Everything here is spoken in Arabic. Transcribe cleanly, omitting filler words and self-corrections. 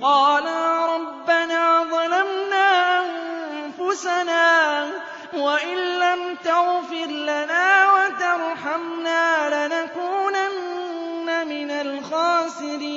قَالَا رَبَّنَا ظَلَمْنَا أَنفُسَنَا وَإِن لَّمْ تَغْفِرْ لَنَا وَتَرْحَمْنَا لَنَكُونَنَّ مِنَ الْخَاسِرِينَ